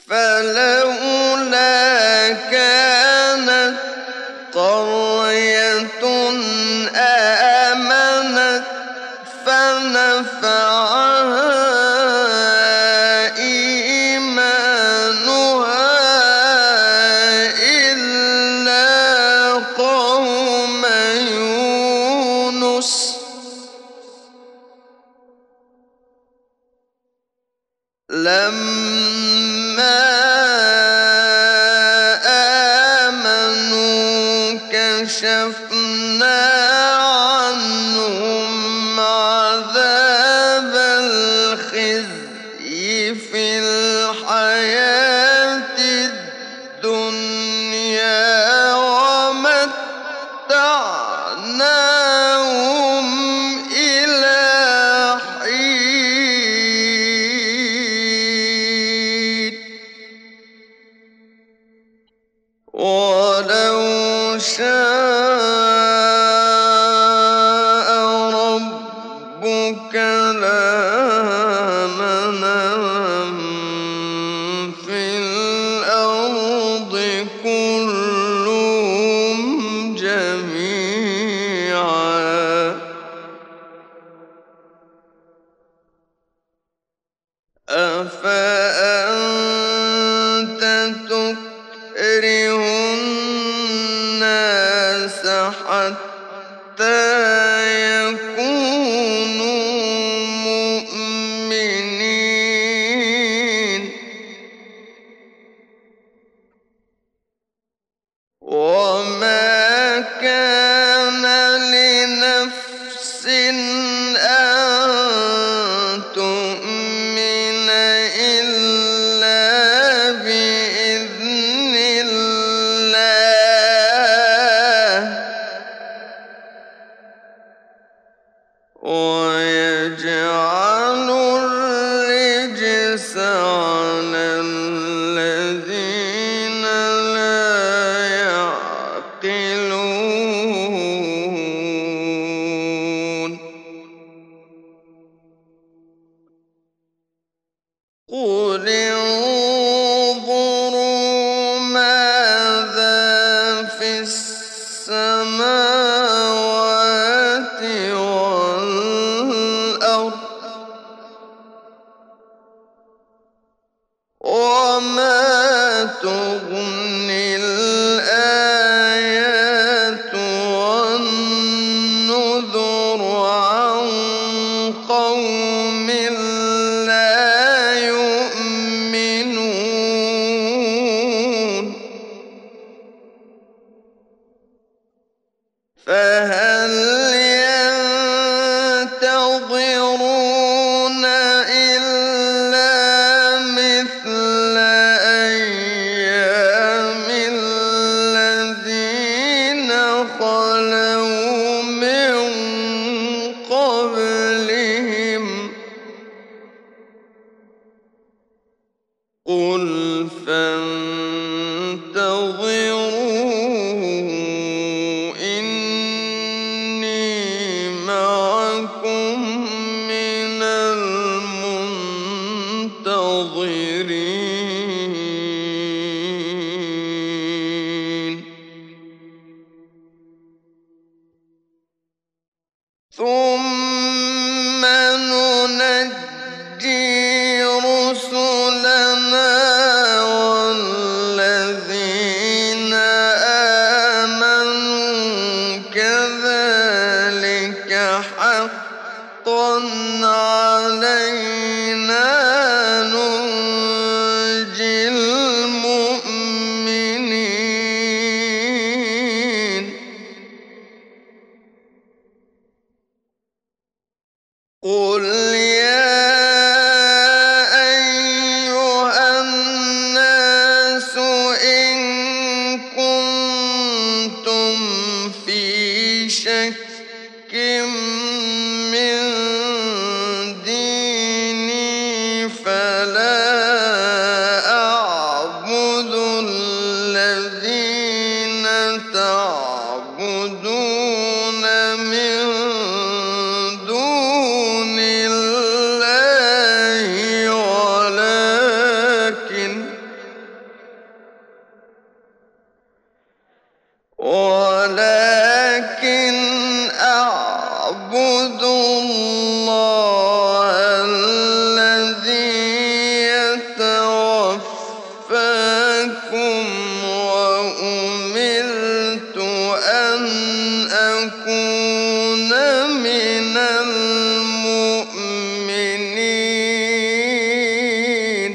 فلولا كانت قرية آمنت فنفعها إيمانها إلا قوم يونس لما آمنوا كشفنا عنهم عذاب الخزي في الحياة الدنيا ومتعناهم إلى حين ولو شاء ربك لآمن من في الأرض كلهم جميعا أفأنت تكره الناس حتى يكونوا مؤمنين وما كان لنفس أن تؤمن إلا بإذن الله ويجعل الرجس على الذين لا يعقلون قل انظروا ماذا في السماوات والأرض وما تغني الآيات والنذر عن قوم لا يؤمنون فهل ينتظرون إلا مثل أيام الذين خلوا من قبلهم قل فانتظروا إني معكم من المنتظرين ثم ننجي رسلنا والذين آمنوا كذلك حقا علينا ننجي ولكن أعبد الله الذي يتوفاكم وأمرت أن أكون من المؤمنين.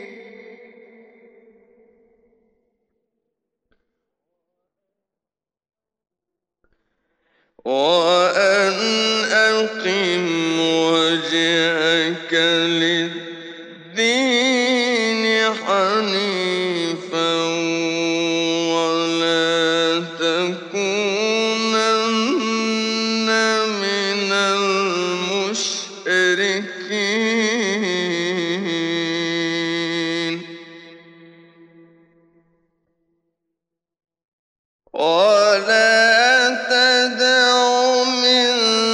وأن أقم وجهك للدين حنيفا ولا تكونن من المشركين. ولا تدع من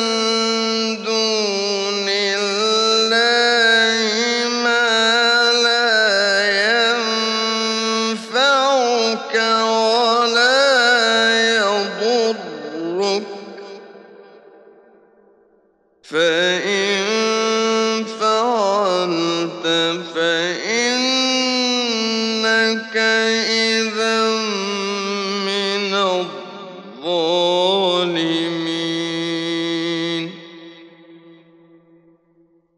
دون الله ما لا ينفعك ولا يضرك، فإن فعلت فإنك